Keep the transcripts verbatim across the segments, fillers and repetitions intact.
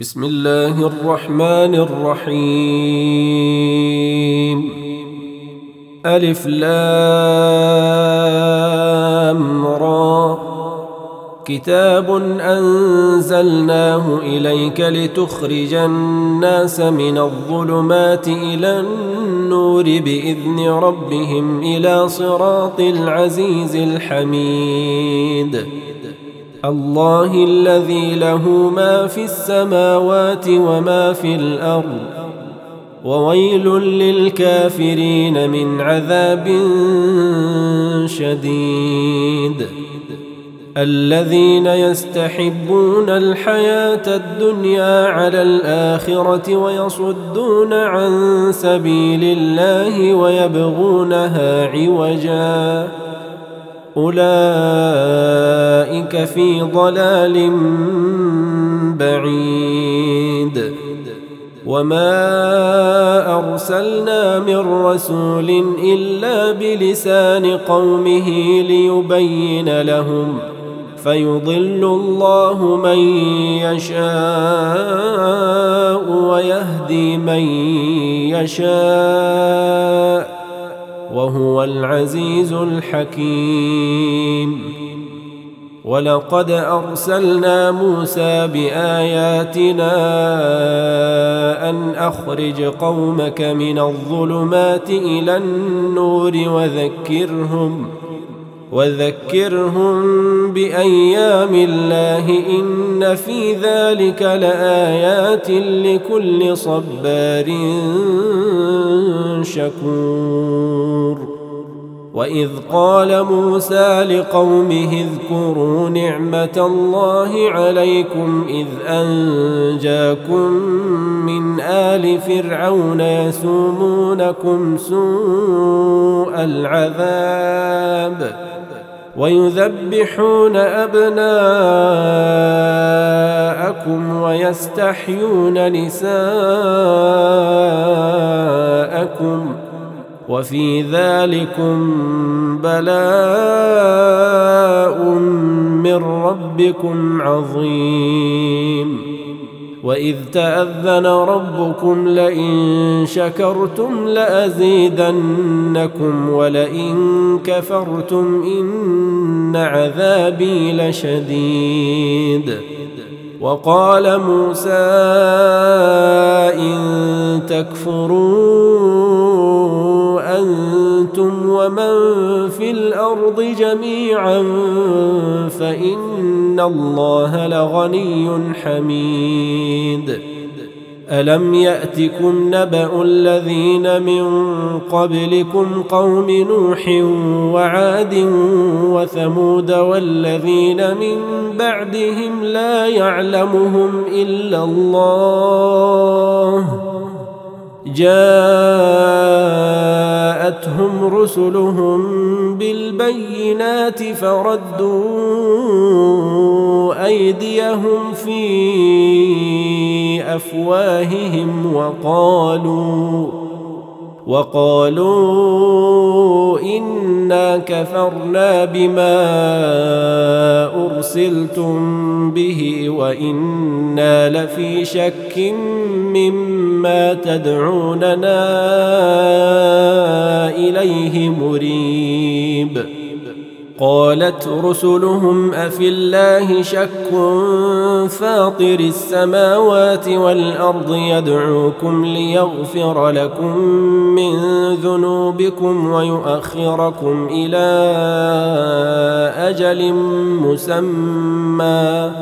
بسم الله الرحمن الرحيم. ألف لام را. كتاب أنزلناه إليك لتخرج الناس من الظلمات إلى النور بإذن ربهم إلى صراط العزيز الحميد. الله الذي له ما في السماوات وما في الأرض، وويل للكافرين من عذاب شديد. الذين يستحبون الحياة الدنيا على الآخرة ويصدون عن سبيل الله ويبغونها عوجا، أولئك في ضلال بعيد. وما أرسلنا من رسول إلا بلسان قومه ليبين لهم، فيضل الله من يشاء ويهدي من يشاء، وهو العزيز الحكيم. ولقد أرسلنا موسى بآياتنا أن أخرج قومك من الظلمات إلى النور وذكرهم وذكرهم بأيام الله، إن في ذلك لآيات لكل صبار شكور. وإذ قال موسى لقومه اذكروا نعمة الله عليكم إذ أنجاكم من آل فرعون يسومونكم سوء العذاب ويذبحون أبناءكم ويستحيون نساءكم، وفي ذلكم بلاء من ربكم عظيم. وإذ تأذن ربكم لئن شكرتم لأزيدنكم ولئن كفرتم إن عذابي لشديد. وقال موسى إن تكفروا أنتم ومن في الأرض جميعا فإن الله لغني حميد. ألم يأتكم نبأ الذين من قبلكم قوم نوح وعاد وثمود والذين من بعدهم لا يعلمهم إلا الله، جاءتهم رسلهم بالبينات فردوا أيديهم في أفواههم وقالوا وقالوا إنا كفرنا بما أرسلتم به وإنا لفي شك مما تدعوننا إليه مريب. قالت رسلهم أفي الله شك فاطر السماوات والأرض يدعوكم ليغفر لكم من ذنوبكم ويؤخركم إلى أجل مسمى،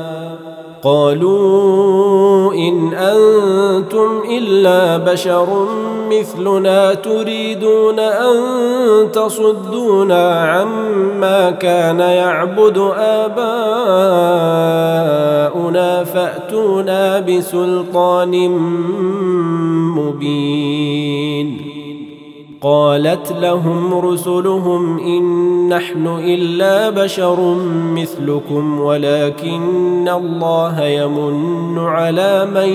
قالوا إن أنتم إلا بشر مثلنا تريدون أن تصدونا عما كان يعبد آباؤنا فأتونا بسلطان مبين. قالت لهم رسلهم إن نحن إلا بشر مثلكم ولكن الله يمن على من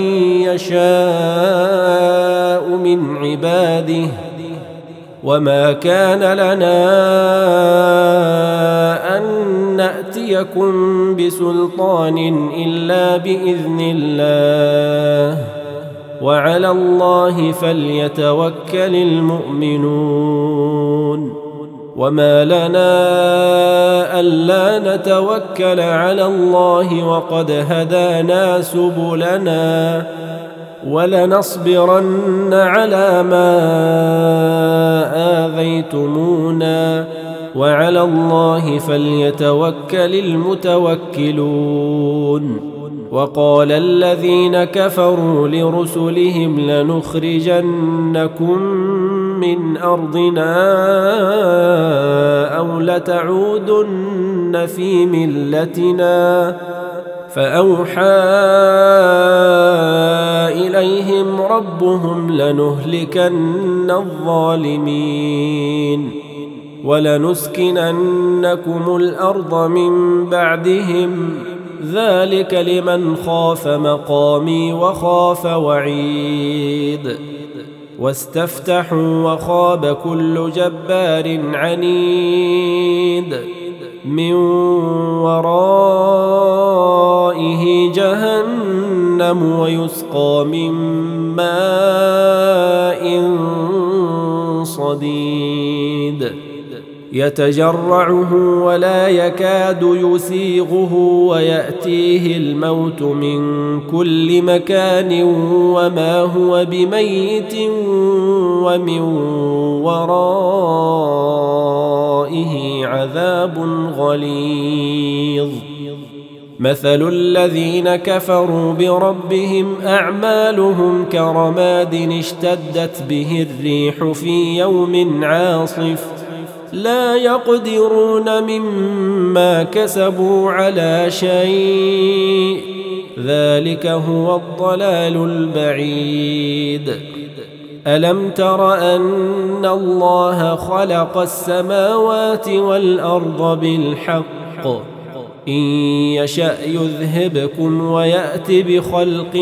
يشاء من عباده، وما كان لنا أن نأتيكم بسلطان إلا بإذن الله، وعلى الله فليتوكل المؤمنون وما لنا ألا نتوكل على الله وقد هدانا سبلنا ولنصبرن على ما آذيتمونا وعلى الله فليتوكل المتوكلون وقال الذين كفروا لرسلهم لنخرجنكم من أرضنا أو لتعودن في ملتنا فأوحى إليهم ربهم لنهلكن الظالمين ولنسكننكم الأرض من بعدهم ذلك لمن خاف مقامي وخاف وعيد واستفتحوا وخاب كل جبار عنيد من ورائه جهنم ويسقى من ماء صديد يتجرعه ولا يكاد يسيغه ويأتيه الموت من كل مكان وما هو بميت ومن ورائه عذاب غليظ مثل الذين كفروا بربهم أعمالهم كرماد اشتدت به الريح في يوم عاصف لا يقدرون مما كسبوا على شيء ذلك هو الضلال البعيد ألم تر أن الله خلق السماوات والأرض بالحق إن يشأ يذهبكم ويأت بخلق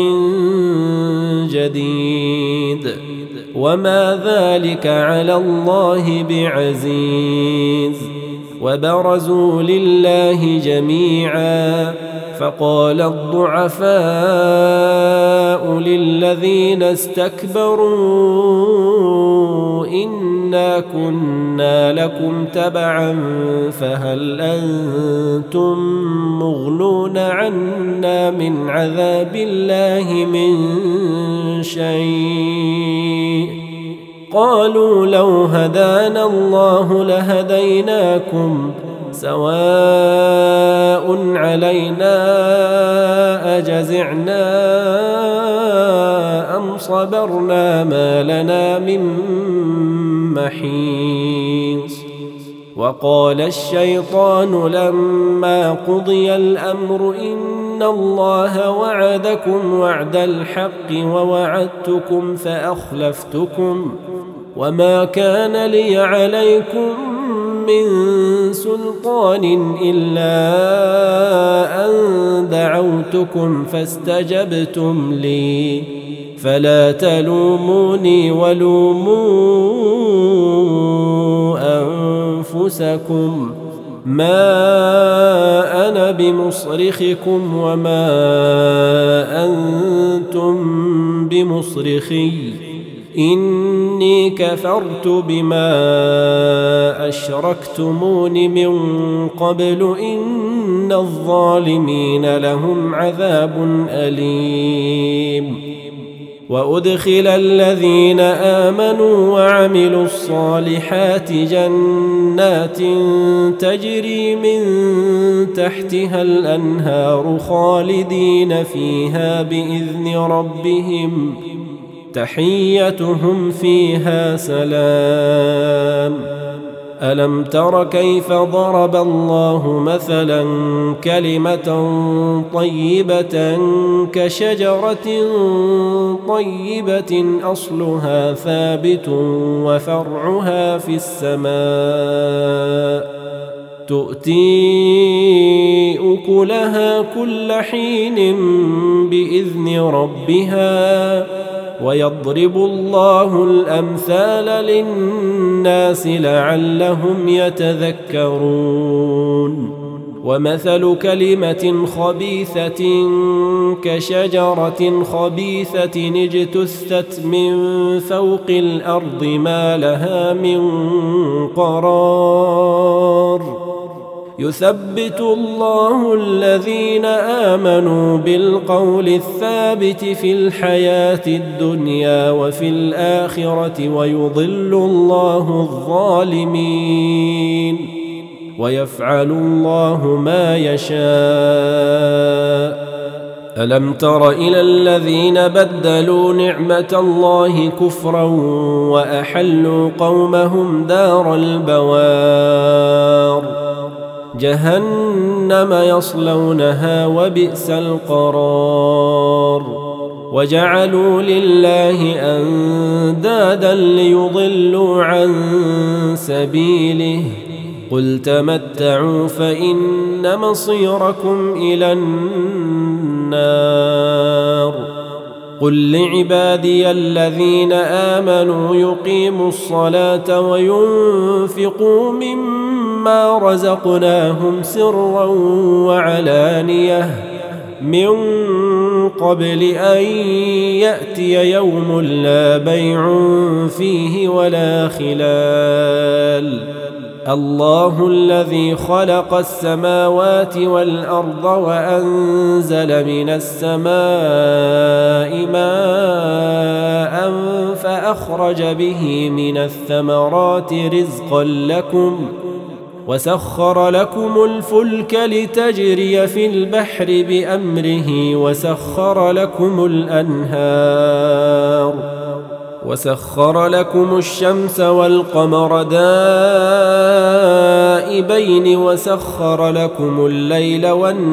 جديد وما ذلك على الله بعزيز وبرزوا لله جميعا فقال الضعفاء للذين استكبروا إنا كنا لكم تبعا فهل أنتم مغنون عنا من عذاب الله من شيء قالوا لو هدانا الله لهديناكم سواء علينا أجزعنا أم صبرنا ما لنا من محيص وقال الشيطان لما قضي الأمر إن الله وعدكم وعد الحق ووعدتكم فأخلفتكم وما كان لي عليكم من سلطان إلا أن دعوتكم فاستجبتم لي فلا تلوموني ولوموا أنفسكم ما أنا بمصرخكم وما أنتم بمصرخي إني كفرت بما أشركتمون من قبل إن الظالمين لهم عذاب أليم وأدخل الذين آمنوا وعملوا الصالحات جنات تجري من تحتها الأنهار خالدين فيها بإذن ربهم تحيتهم فيها سلام ألم تر كيف ضرب الله مثلا كلمة طيبة كشجرة طيبة أصلها ثابت وفرعها في السماء تؤتي أكلها كل حين بإذن ربها ويضرب الله الأمثال للناس لعلهم يتذكرون ومثل كلمة خبيثة كشجرة خبيثة اجتثت من فوق الأرض ما لها من قرار يثبت الله الذين آمنوا بالقول الثابت في الحياة الدنيا وفي الآخرة ويضل الله الظالمين ويفعل الله ما يشاء. ألم تر إلى الذين بدلوا نعمة الله كفرا وأحلوا قومهم دار البوار جهنم يصلونها وبئس القرار وجعلوا لله أندادا ليضلوا عن سبيله قل تمتعوا فإن مصيركم إلى النار قل لعبادي الذين آمنوا يقيموا الصلاة وينفقوا مما رزقناهم سرا وعلانية من قبل أن يأتي يوم لا بيع فيه ولا خلال الله الذي خلق السماوات والأرض وأنزل من السماء ماء فأخرج به من الثمرات رزقا لكم وسخر لكم الفلك لتجري في البحر بأمره وسخر لكم الأنهار وسخر لكم الشمس والقمر دائبين وسخر لكم الليل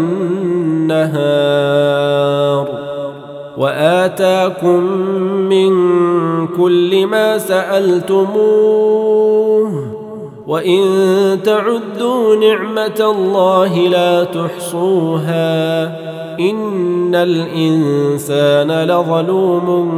والنهار وآتاكم من كل ما سألتموه وإن تعدوا نعمة الله لا تحصوها إن الإنسان لظلوم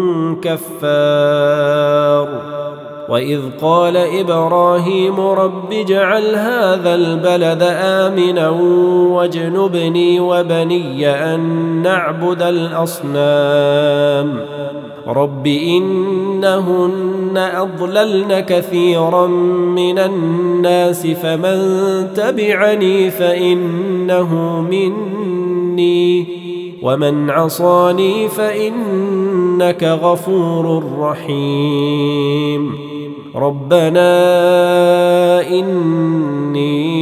كفار وإذ قال إبراهيم رب اجعل هذا البلد آمنا واجنبني وبني أن نعبد الأصنام رب إنهن أضللن كثيرا من الناس فمن تبعني فإنه مني ومن عصاني فإنك غفور رحيم ربنا إني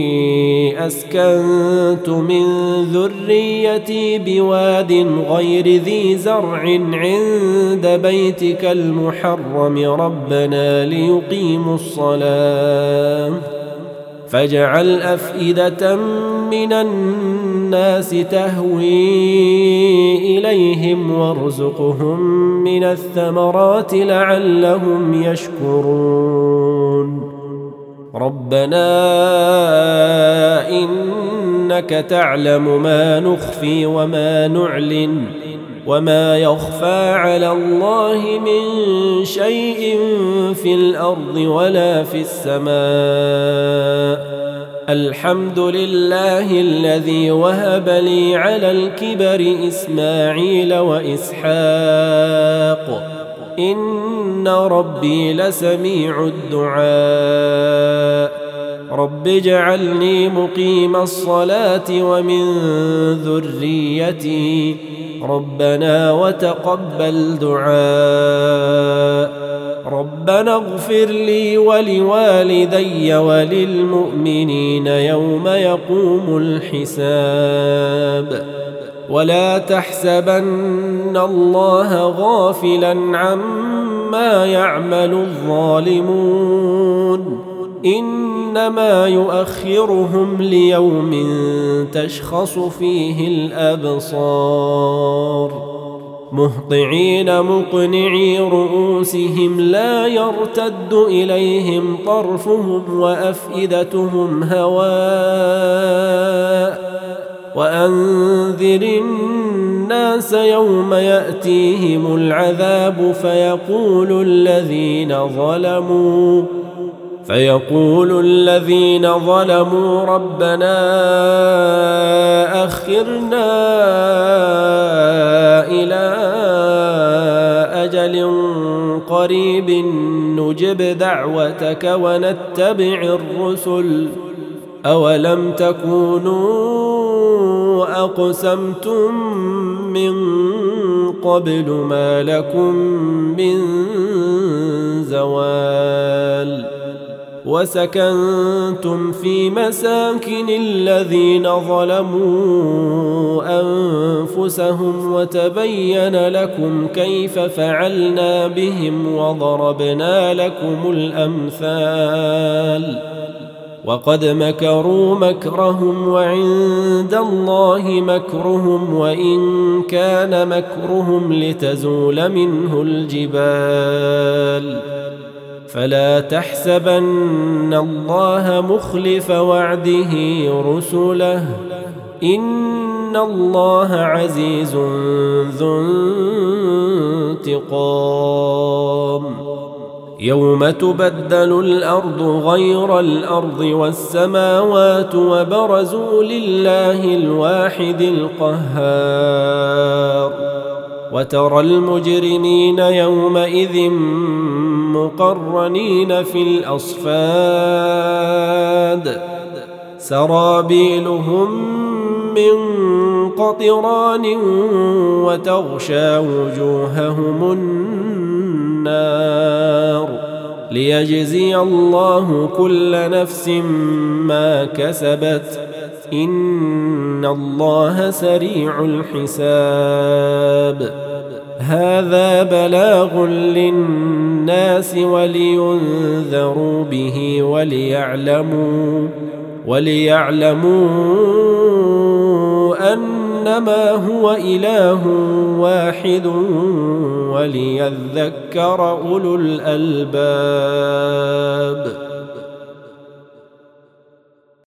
أسكنت من ذريتي بواد غير ذي زرع عند بيتك المحرم ربنا ليقيموا الصلاة فاجعل أفئدة من الناس تهوي إليهم وارزقهم من الثمرات لعلهم يشكرون ربنا إنك تعلم ما نخفي وما نعلن وما يخفى على الله من شيء في الأرض ولا في السماء الحمد لله الذي وهب لي على الكبر إسماعيل وإسحاق إن ربي لسميع الدعاء رب اجعلني مقيم الصلاة ومن ذريتي ربنا وتقبل دعاء ربنا اغفر لي ولوالدي وللمؤمنين يوم يقوم الحساب ولا تحسبن الله غافلا عما يعمل الظالمون إنما يؤخرهم ليوم تشخص فيه الأبصار مهطعين مقنعي رؤوسهم لا يرتد إليهم طرفهم وأفئدتهم هواء وأنذر الناس يوم يأتيهم العذاب فيقول الذين ظلموا فيقول الذين ظلموا ربنا أخرنا إلى أجل قريب نجب دعوتك ونتبع الرسل أولم تكونوا أقسمتم من قبل ما لكم من زوال وسكنتم في مساكن الذين ظلموا أنفسهم وتبين لكم كيف فعلنا بهم وضربنا لكم الأمثال وقد مكروا مكرهم وعند الله مكرهم وإن كان مكرهم لتزول منه الجبال فلا تحسبن الله مخلف وعده رسله إن الله عزيز ذو انتقام يوم تبدل الأرض غير الأرض والسماوات وبرزوا لله الواحد القهار وترى المجرمين يومئذ مقرنين في الأصفاد سرابيلهم من قطران وتغشى وجوههم النار ليجزي الله كل نفس ما كسبت إن الله سريع الحساب هذا بلاغ للناس ولينذروا به وليعلموا وليعلموا أنما هو إله واحد وليذكر أولو الألباب